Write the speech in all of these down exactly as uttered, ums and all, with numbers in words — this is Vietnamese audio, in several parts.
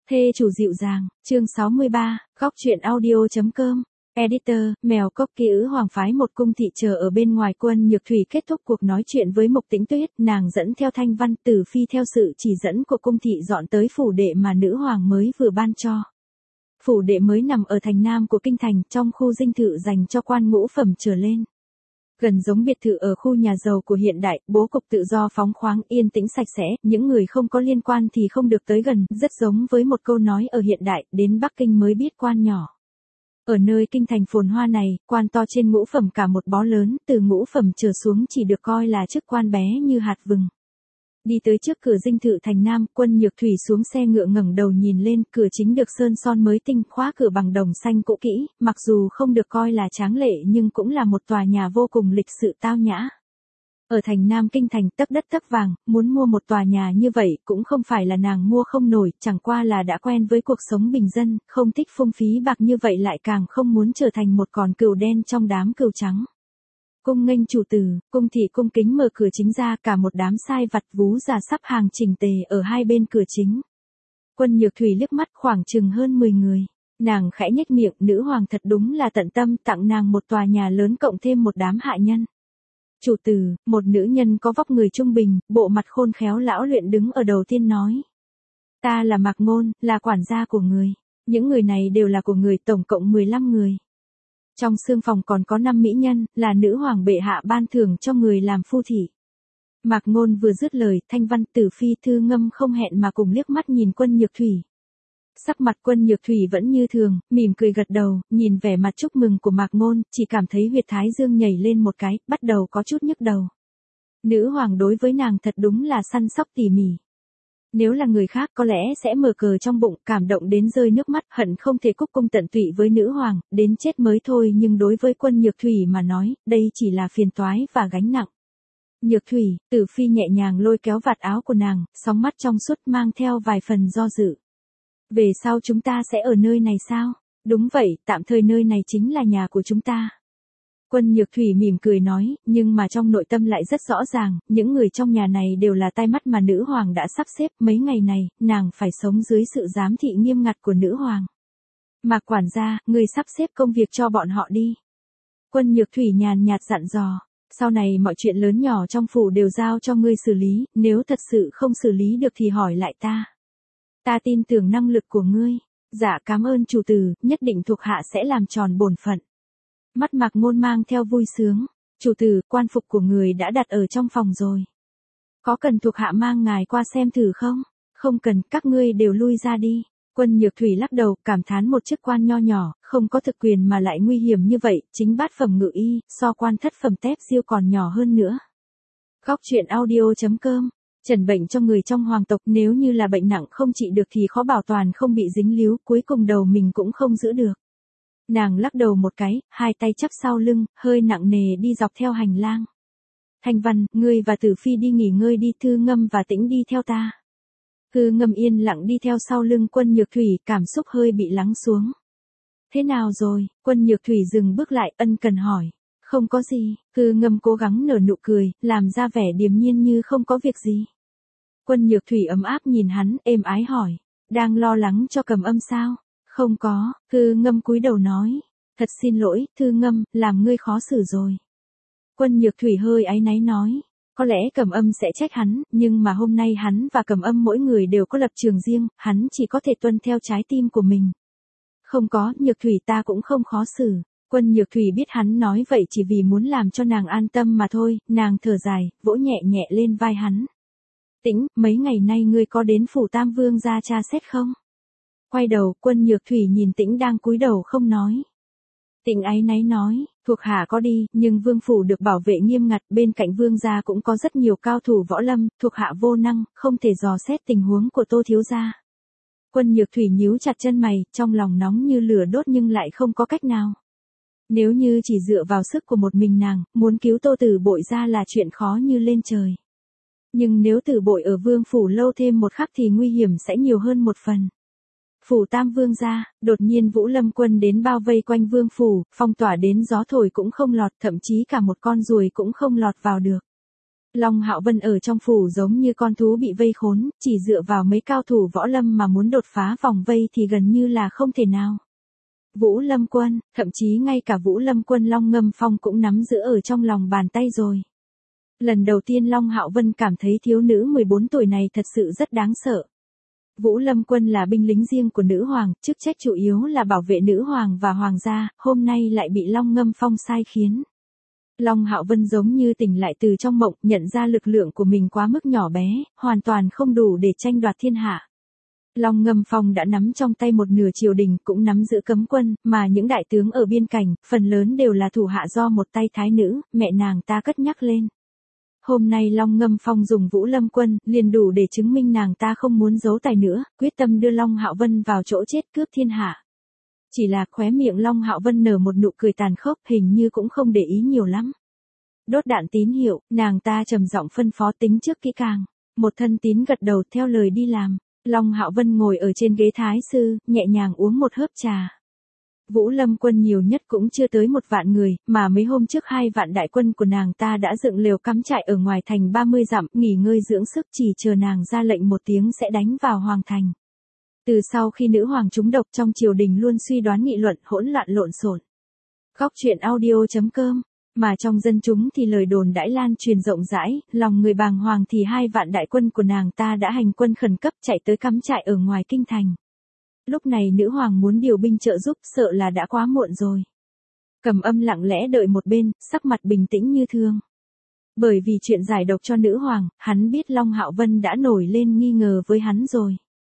Thê chủ dịu dàng, chương sáu mươi ba, góc truyện audio chấm com. Editor, mèo cốc ký ứ hoàng phái một cung thị chờ ở bên ngoài. Quân Nhược Thủy kết thúc cuộc nói chuyện với Mục Tĩnh Tuyết, nàng dẫn theo Thanh Văn, Tử Phi theo sự chỉ dẫn của cung thị dọn tới phủ đệ mà nữ hoàng mới vừa ban cho. Phủ đệ mới nằm ở thành nam của kinh thành, trong khu dinh thự dành cho quan ngũ phẩm trở lên. Gần giống biệt thự ở khu nhà giàu của hiện đại, bố cục tự do phóng khoáng, yên tĩnh sạch sẽ, những người không có liên quan thì không được tới gần, rất giống với một câu nói ở hiện đại, đến Bắc Kinh mới biết quan nhỏ. Ở nơi kinh thành phồn hoa này, quan to trên ngũ phẩm cả một bó lớn, từ ngũ phẩm trở xuống chỉ được coi là chức quan bé như hạt vừng. Đi tới trước cửa dinh thự thành nam, Quân Nhược Thủy xuống xe ngựa ngẩng đầu nhìn lên, cửa chính được sơn son mới tinh, khóa cửa bằng đồng xanh cũ kỹ, mặc dù không được coi là tráng lệ nhưng cũng là một tòa nhà vô cùng lịch sự tao nhã. Ở thành nam kinh thành tấc đất tấc vàng, muốn mua một tòa nhà như vậy cũng không phải là nàng mua không nổi, chẳng qua là đã quen với cuộc sống bình dân, không thích phung phí bạc như vậy, lại càng không muốn trở thành một con cừu đen trong đám cừu trắng. Cung nghênh chủ tử, cung thị cung kính mở cửa chính ra, cả một đám sai vặt vú già sắp hàng chỉnh tề ở hai bên cửa chính. Quân Nhược Thủy liếc mắt khoảng chừng hơn mười người. Nàng khẽ nhếch miệng, nữ hoàng thật đúng là tận tâm tặng nàng một tòa nhà lớn cộng thêm một đám hạ nhân. Chủ tử, một nữ nhân có vóc người trung bình, bộ mặt khôn khéo lão luyện đứng ở đầu tiên nói. Ta là Mạc Ngôn, là quản gia của người. Những người này đều là của người, tổng cộng mười lăm người. Trong xương phòng còn có năm mỹ nhân, là nữ hoàng bệ hạ ban thưởng cho người làm phu thị. Mạc Ngôn vừa dứt lời, Thanh Văn, Tử Phi, Thư Ngâm không hẹn mà cùng liếc mắt nhìn Quân Nhược Thủy. Sắc mặt Quân Nhược Thủy vẫn như thường, mỉm cười gật đầu, nhìn vẻ mặt chúc mừng của Mạc Ngôn, chỉ cảm thấy huyệt thái dương nhảy lên một cái, bắt đầu có chút nhức đầu. Nữ hoàng đối với nàng thật đúng là săn sóc tỉ mỉ. Nếu là người khác có lẽ sẽ mở cờ trong bụng, cảm động đến rơi nước mắt, hận không thể cúc cung tận tụy với nữ hoàng, đến chết mới thôi, nhưng đối với Quân Nhược Thủy mà nói, đây chỉ là phiền toái và gánh nặng. Nhược Thủy, Tử Phi nhẹ nhàng lôi kéo vạt áo của nàng, sóng mắt trong suốt mang theo vài phần do dự. Về sau chúng ta sẽ ở nơi này sao? Đúng vậy, tạm thời nơi này chính là nhà của chúng ta. Quân Nhược Thủy mỉm cười nói, nhưng mà trong nội tâm lại rất rõ ràng, những người trong nhà này đều là tai mắt mà nữ hoàng đã sắp xếp, mấy ngày này, nàng phải sống dưới sự giám thị nghiêm ngặt của nữ hoàng. Mạc quản gia, người sắp xếp công việc cho bọn họ đi. Quân Nhược Thủy nhàn nhạt dặn dò, sau này mọi chuyện lớn nhỏ trong phủ đều giao cho ngươi xử lý, nếu thật sự không xử lý được thì hỏi lại ta. Ta tin tưởng năng lực của ngươi. Dạ cảm ơn chủ tử, nhất định thuộc hạ sẽ làm tròn bổn phận. Mắt Mạc Ngôn mang theo vui sướng. Chủ tử, quan phục của người đã đặt ở trong phòng rồi. Có cần thuộc hạ mang ngài qua xem thử không? Không cần, các ngươi đều lui ra đi. Quân Nhược Thủy lắc đầu, cảm thán một chức quan nho nhỏ, không có thực quyền mà lại nguy hiểm như vậy, chính bát phẩm ngự y, so quan thất phẩm tép diêu còn nhỏ hơn nữa. Góc truyện audio chấm com. Trần bệnh trong người trong hoàng tộc, nếu như là bệnh nặng không trị được thì khó bảo toàn không bị dính líu, cuối cùng đầu mình cũng không giữ được. Nàng lắc đầu một cái, hai tay chắp sau lưng, hơi nặng nề đi dọc theo hành lang. Thanh Văn, ngươi và Tử Phi đi nghỉ ngơi đi, Thư Ngâm và Tĩnh đi theo ta. Thư Ngâm yên lặng đi theo sau lưng Quân Nhược Thủy, cảm xúc hơi bị lắng xuống. Thế nào rồi? Quân Nhược Thủy dừng bước lại, ân cần hỏi. Không có gì, Thư Ngâm cố gắng nở nụ cười, làm ra vẻ điềm nhiên như không có việc gì. Quân Nhược Thủy ấm áp nhìn hắn, êm ái hỏi. Đang lo lắng cho Cầm Âm sao? Không có, Thư Ngâm cúi đầu nói. Thật xin lỗi, Thư Ngâm, làm ngươi khó xử rồi. Quân Nhược Thủy hơi áy náy nói. Có lẽ Cầm Âm sẽ trách hắn, nhưng mà hôm nay hắn và Cầm Âm mỗi người đều có lập trường riêng, hắn chỉ có thể tuân theo trái tim của mình. Không có, Nhược Thủy ta cũng không khó xử. Quân Nhược Thủy biết hắn nói vậy chỉ vì muốn làm cho nàng an tâm mà thôi, nàng thở dài, vỗ nhẹ nhẹ lên vai hắn. Tĩnh, mấy ngày nay ngươi có đến phủ Tam Vương gia tra xét không? Quay đầu, Quân Nhược Thủy nhìn Tĩnh đang cúi đầu không nói. Tĩnh áy náy nói, thuộc hạ có đi, nhưng vương phủ được bảo vệ nghiêm ngặt, bên cạnh vương gia cũng có rất nhiều cao thủ võ lâm, thuộc hạ vô năng, không thể dò xét tình huống của Tô thiếu gia. Quân Nhược Thủy nhíu chặt chân mày, trong lòng nóng như lửa đốt nhưng lại không có cách nào. Nếu như chỉ dựa vào sức của một mình nàng, muốn cứu Tô Tử Bội ra là chuyện khó như lên trời. Nhưng nếu Tử Bội ở vương phủ lâu thêm một khắc thì nguy hiểm sẽ nhiều hơn một phần. Phủ Tam Vương gia, đột nhiên Vũ Lâm quân đến bao vây quanh vương phủ, phong tỏa đến gió thổi cũng không lọt, thậm chí cả một con ruồi cũng không lọt vào được. Long Hạo Vân ở trong phủ giống như con thú bị vây khốn, chỉ dựa vào mấy cao thủ võ lâm mà muốn đột phá vòng vây thì gần như là không thể nào. Vũ Lâm Quân, thậm chí ngay cả Vũ Lâm Quân Long Ngâm Phong cũng nắm giữ ở trong lòng bàn tay rồi. Lần đầu tiên Long Hạo Vân cảm thấy thiếu nữ mười bốn tuổi này thật sự rất đáng sợ. Vũ Lâm Quân là binh lính riêng của nữ hoàng, chức trách chủ yếu là bảo vệ nữ hoàng và hoàng gia, hôm nay lại bị Long Ngâm Phong sai khiến. Long Hạo Vân giống như tỉnh lại từ trong mộng, nhận ra lực lượng của mình quá mức nhỏ bé, hoàn toàn không đủ để tranh đoạt thiên hạ. Long Ngâm Phong đã nắm trong tay một nửa triều đình, cũng nắm giữ cấm quân, mà những đại tướng ở biên cảnh, phần lớn đều là thủ hạ do một tay thái nữ, mẹ nàng ta cất nhắc lên. Hôm nay Long Ngâm Phong dùng Vũ Lâm Quân, liền đủ để chứng minh nàng ta không muốn giấu tài nữa, quyết tâm đưa Long Hạo Vân vào chỗ chết cướp thiên hạ. Chỉ là khóe miệng Long Hạo Vân nở một nụ cười tàn khốc, hình như cũng không để ý nhiều lắm. Đốt đạn tín hiệu, nàng ta trầm giọng phân phó tính trước kỹ càng. Một thân tín gật đầu theo lời đi làm. Long Hạo Vân ngồi ở trên ghế thái sư, nhẹ nhàng uống một hớp trà. Vũ Lâm Quân nhiều nhất cũng chưa tới một vạn người, mà mấy hôm trước hai vạn đại quân của nàng ta đã dựng lều cắm trại ở ngoài thành ba mươi dặm, nghỉ ngơi dưỡng sức, chỉ chờ nàng ra lệnh một tiếng sẽ đánh vào hoàng thành. Từ sau khi nữ hoàng trúng độc, trong triều đình luôn suy đoán nghị luận hỗn loạn lộn xộn. Góc truyện audio chấm com, mà trong dân chúng thì lời đồn đãi lan truyền rộng rãi, lòng người bàng hoàng thì hai vạn đại quân của nàng ta đã hành quân khẩn cấp chạy tới cắm trại ở ngoài kinh thành. Lúc này nữ hoàng muốn điều binh trợ giúp, sợ là đã quá muộn rồi. Cầm Âm lặng lẽ đợi một bên, sắc mặt bình tĩnh như thường. Bởi vì chuyện giải độc cho nữ hoàng, hắn biết Long Hạo Vân đã nổi lên nghi ngờ với hắn rồi.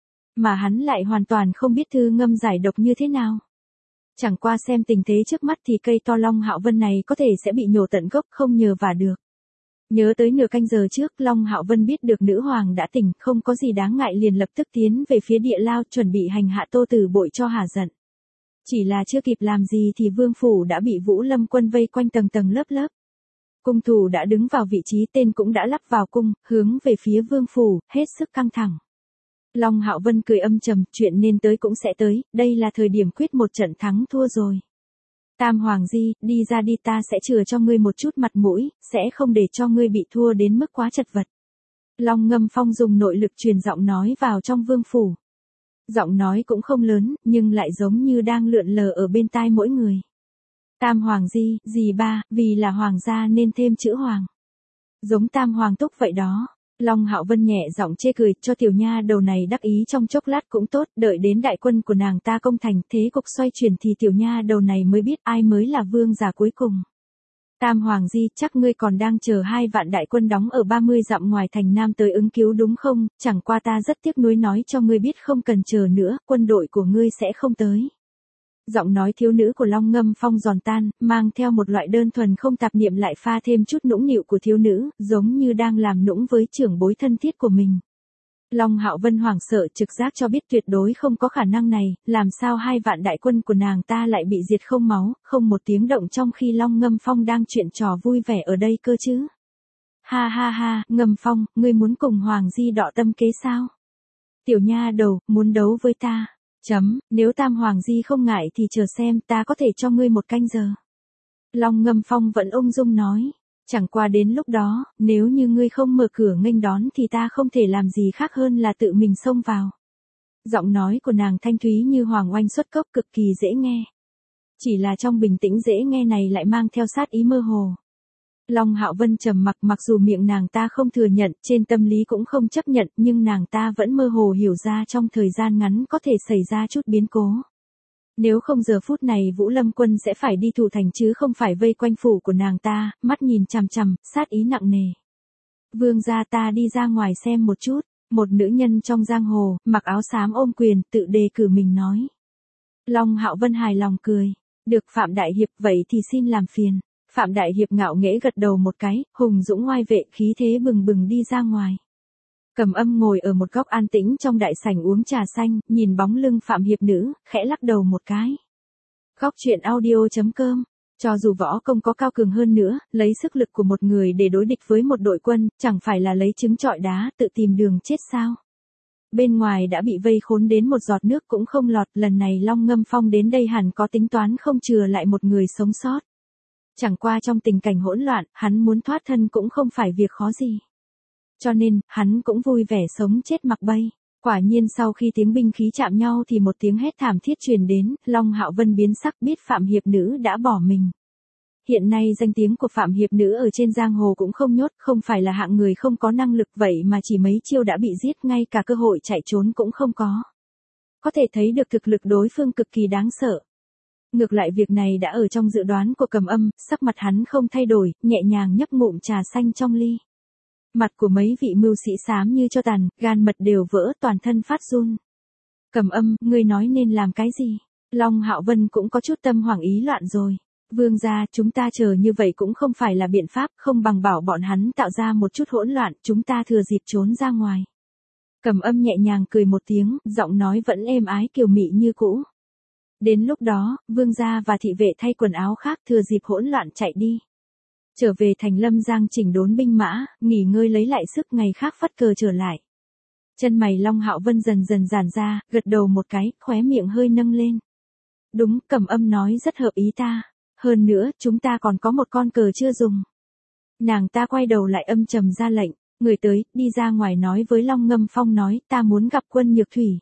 Mà hắn lại hoàn toàn không biết Thư Ngâm giải độc như thế nào. Chẳng qua xem tình thế trước mắt thì cây to Long Hạo Vân này có thể sẽ bị nhổ tận gốc, không nhờ vả được. Nhớ tới nửa canh giờ trước, Long Hạo Vân biết được nữ hoàng đã tỉnh, không có gì đáng ngại liền lập tức tiến về phía địa lao chuẩn bị hành hạ Tô Tử Bội cho hả giận. Chỉ là chưa kịp làm gì thì vương phủ đã bị Vũ Lâm Quân vây quanh tầng tầng lớp lớp. Cung thủ đã đứng vào vị trí, tên cũng đã lắp vào cung, hướng về phía vương phủ, hết sức căng thẳng. Long Hạo Vân cười âm trầm, chuyện nên tới cũng sẽ tới, đây là thời điểm quyết một trận thắng thua rồi. Tam Hoàng Di, đi ra đi, ta sẽ chừa cho ngươi một chút mặt mũi, sẽ không để cho ngươi bị thua đến mức quá chật vật. Long Ngâm Phong dùng nội lực truyền giọng nói vào trong vương phủ. Giọng nói cũng không lớn, nhưng lại giống như đang lượn lờ ở bên tai mỗi người. Tam Hoàng Di, dì ba, vì là hoàng gia nên thêm chữ hoàng. Giống Tam Hoàng Túc vậy đó. Long Hạo Vân nhẹ giọng chê cười, cho tiểu nha đầu này đắc ý trong chốc lát cũng tốt, đợi đến đại quân của nàng ta công thành, thế cục xoay chuyển thì tiểu nha đầu này mới biết ai mới là vương giả cuối cùng. Tam Hoàng Di, chắc ngươi còn đang chờ hai vạn đại quân đóng ở ba mươi dặm ngoài thành Nam tới ứng cứu đúng không? Chẳng qua ta rất tiếc nuối nói cho ngươi biết không cần chờ nữa, quân đội của ngươi sẽ không tới. Giọng nói thiếu nữ của Long Ngâm Phong giòn tan, mang theo một loại đơn thuần không tạp niệm lại pha thêm chút nũng nịu của thiếu nữ, giống như đang làm nũng với trưởng bối thân thiết của mình. Long Hạo Vân hoảng sợ, trực giác cho biết tuyệt đối không có khả năng này, làm sao hai vạn đại quân của nàng ta lại bị diệt không máu, không một tiếng động trong khi Long Ngâm Phong đang chuyện trò vui vẻ ở đây cơ chứ. Ha ha ha, Ngâm Phong, ngươi muốn cùng Hoàng Di đọ tâm kế sao? Tiểu nha đầu, muốn đấu với ta? Chấm, nếu Tam Hoàng Di không ngại thì chờ xem, ta có thể cho ngươi một canh giờ. Long Ngâm Phong vẫn ung dung nói, chẳng qua đến lúc đó, nếu như ngươi không mở cửa nghênh đón thì ta không thể làm gì khác hơn là tự mình xông vào. Giọng nói của nàng thanh thúy như hoàng oanh xuất cốc, cực kỳ dễ nghe. Chỉ là trong bình tĩnh dễ nghe này lại mang theo sát ý mơ hồ. Long Hạo Vân trầm mặc, mặc dù miệng nàng ta không thừa nhận, trên tâm lý cũng không chấp nhận, nhưng nàng ta vẫn mơ hồ hiểu ra trong thời gian ngắn có thể xảy ra chút biến cố. Nếu không giờ phút này Vũ Lâm Quân sẽ phải đi thủ thành chứ không phải vây quanh phủ của nàng ta, mắt nhìn chằm chằm, sát ý nặng nề. Vương gia, ta đi ra ngoài xem một chút, một nữ nhân trong giang hồ, mặc áo xám ôm quyền, tự đề cử mình nói. Long Hạo Vân hài lòng cười, được Phạm Đại Hiệp, vậy thì xin làm phiền. Phạm Đại Hiệp ngạo nghễ gật đầu một cái, hùng dũng oai vệ, khí thế bừng bừng đi ra ngoài. Cầm Âm ngồi ở một góc an tĩnh trong đại sảnh uống trà xanh, nhìn bóng lưng Phạm Hiệp nữ, khẽ lắc đầu một cái. Góc truyện audio chấm com, cho dù võ công có cao cường hơn nữa, lấy sức lực của một người để đối địch với một đội quân, chẳng phải là lấy trứng trọi đá, tự tìm đường chết sao? Bên ngoài đã bị vây khốn đến một giọt nước cũng không lọt, lần này Long Ngâm Phong đến đây hẳn có tính toán không chừa lại một người sống sót. Chẳng qua trong tình cảnh hỗn loạn, hắn muốn thoát thân cũng không phải việc khó gì. Cho nên, hắn cũng vui vẻ sống chết mặc bay. Quả nhiên sau khi tiếng binh khí chạm nhau thì một tiếng hét thảm thiết truyền đến, Long Hạo Vân biến sắc biết Phạm Hiệp Nữ đã bỏ mình. Hiện nay danh tiếng của Phạm Hiệp Nữ ở trên giang hồ cũng không nhốt, không phải là hạng người không có năng lực vậy mà chỉ mấy chiêu đã bị giết, ngay cả cơ hội chạy trốn cũng không có. Có thể thấy được thực lực đối phương cực kỳ đáng sợ. Ngược lại việc này đã ở trong dự đoán của Cầm Âm, sắc mặt hắn không thay đổi, nhẹ nhàng nhấp ngụm trà xanh trong ly. Mặt của mấy vị mưu sĩ xám như cho tàn, gan mật đều vỡ, toàn thân phát run. Cầm Âm, ngươi nói nên làm cái gì? Long Hạo Vân cũng có chút tâm hoảng ý loạn rồi. Vương gia, chúng ta chờ như vậy cũng không phải là biện pháp, không bằng bảo bọn hắn tạo ra một chút hỗn loạn, chúng ta thừa dịp trốn ra ngoài. Cầm Âm nhẹ nhàng cười một tiếng, giọng nói vẫn êm ái kiều mị như cũ. Đến lúc đó, vương gia và thị vệ thay quần áo khác thừa dịp hỗn loạn chạy đi. Trở về thành Lâm Giang chỉnh đốn binh mã, nghỉ ngơi lấy lại sức, ngày khác phất cờ trở lại. Chân mày Long Hạo Vân dần dần giãn ra, gật đầu một cái, khóe miệng hơi nâng lên. Đúng, Cầm Âm nói rất hợp ý ta. Hơn nữa, chúng ta còn có một con cờ chưa dùng. Nàng ta quay đầu lại âm trầm ra lệnh, người tới, đi ra ngoài nói với Long Ngâm Phong nói, ta muốn gặp Quân Nhược Thủy.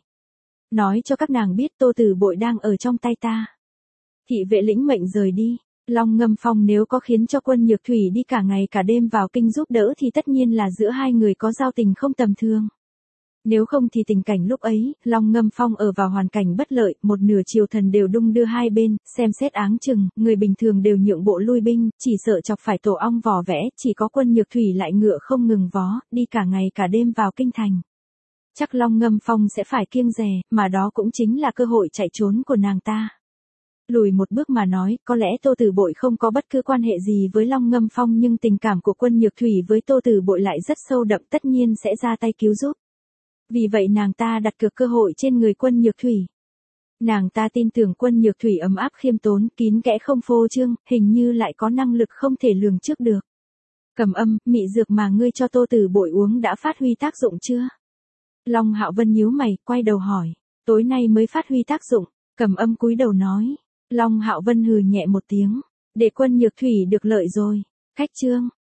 Nói cho các nàng biết Tô Tử Bội đang ở trong tay ta. Thị vệ lĩnh mệnh rời đi. Long Ngâm Phong nếu có khiến cho Quân Nhược Thủy đi cả ngày cả đêm vào kinh giúp đỡ thì tất nhiên là giữa hai người có giao tình không tầm thường. Nếu không thì tình cảnh lúc ấy, Long Ngâm Phong ở vào hoàn cảnh bất lợi, một nửa triều thần đều đung đưa hai bên, xem xét áng chừng, người bình thường đều nhượng bộ lui binh, chỉ sợ chọc phải tổ ong vò vẽ, chỉ có Quân Nhược Thủy lại ngựa không ngừng vó, đi cả ngày cả đêm vào kinh thành. Chắc Long Ngâm Phong sẽ phải kiêng dè, mà đó cũng chính là cơ hội chạy trốn của nàng ta. Lùi một bước mà nói, có lẽ Tô Tử Bội không có bất cứ quan hệ gì với Long Ngâm Phong nhưng tình cảm của Quân Nhược Thủy với Tô Tử Bội lại rất sâu đậm, tất nhiên sẽ ra tay cứu giúp. Vì vậy nàng ta đặt cược cơ hội trên người Quân Nhược Thủy. Nàng ta tin tưởng Quân Nhược Thủy ấm áp khiêm tốn, kín kẽ không phô trương, hình như lại có năng lực không thể lường trước được. Cầm Âm, mị dược mà ngươi cho Tô Tử Bội uống đã phát huy tác dụng chưa? Long Hạo Vân nhíu mày, quay đầu hỏi, tối nay mới phát huy tác dụng. Cầm Âm cúi đầu nói. Long Hạo Vân hừ nhẹ một tiếng, để Quân Nhược Thủy được lợi rồi. Khách trương.